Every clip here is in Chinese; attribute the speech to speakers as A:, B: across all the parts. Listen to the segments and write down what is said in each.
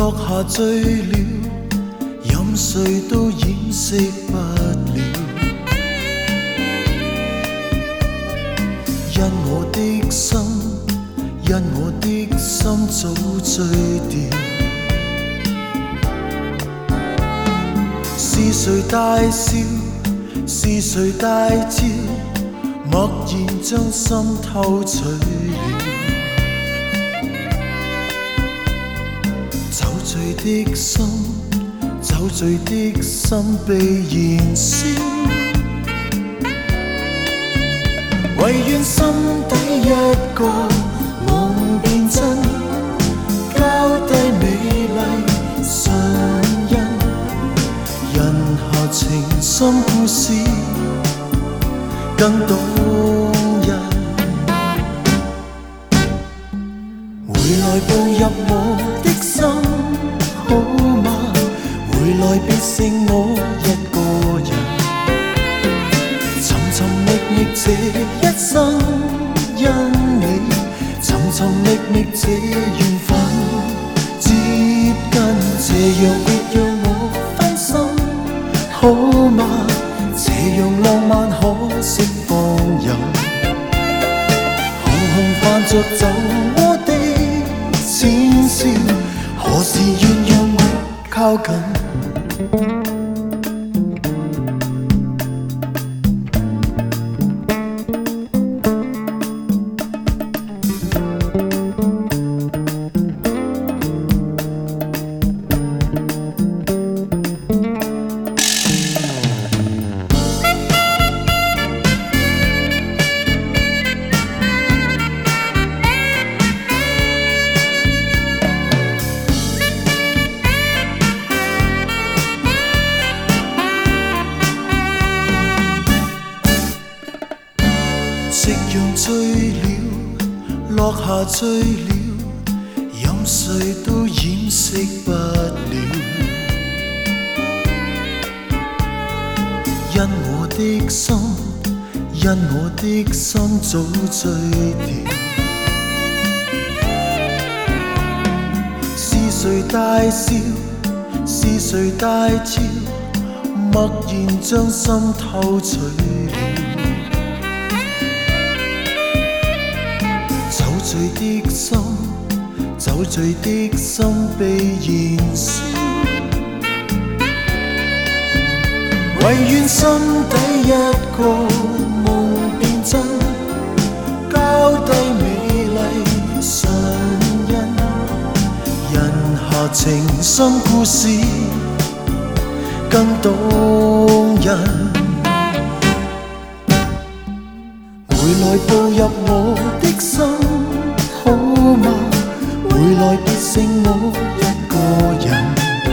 A: 落下醉了，任谁都掩饰不了。因我的心，因我的心早醉掉。是谁大笑？是谁大叫？默然将心偷取了。酒醉的心，酒醉的心被燃烧。唯愿心底一个梦變真，交低美麗唇印，人下情深故事更動人。回來步入我的心，好嗎？回來別剩我一個人。尋覓覓這一生，因你尋覓覓這緣分，接近這樣別讓我分心，好嗎？這樣浪漫可釋放任，紅紅泛着酒窩的淺笑，何時願讓我靠近？夕陽醉了，落下醉了，任誰都掩飾不了。因我的心，因我的心早醉掉。是誰大笑？是誰大叫？默然將心偷取了。酒醉的心，酒醉的心被燃燒。唯願心底一個夢變真，交低美麗唇印，人下情深故事更動人。回來步入我的心，好嗎？回來別剩我一個人，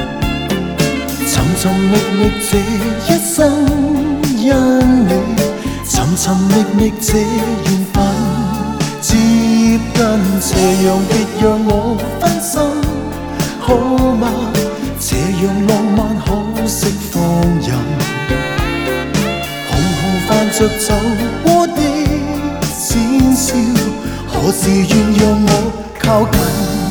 A: 尋覓覓這一生，因你尋覓覓這緣分，接近這樣別讓我分心，好嗎？這樣浪漫可釋放任，紅紅泛着酒窩的淺笑，何時願讓我靠近？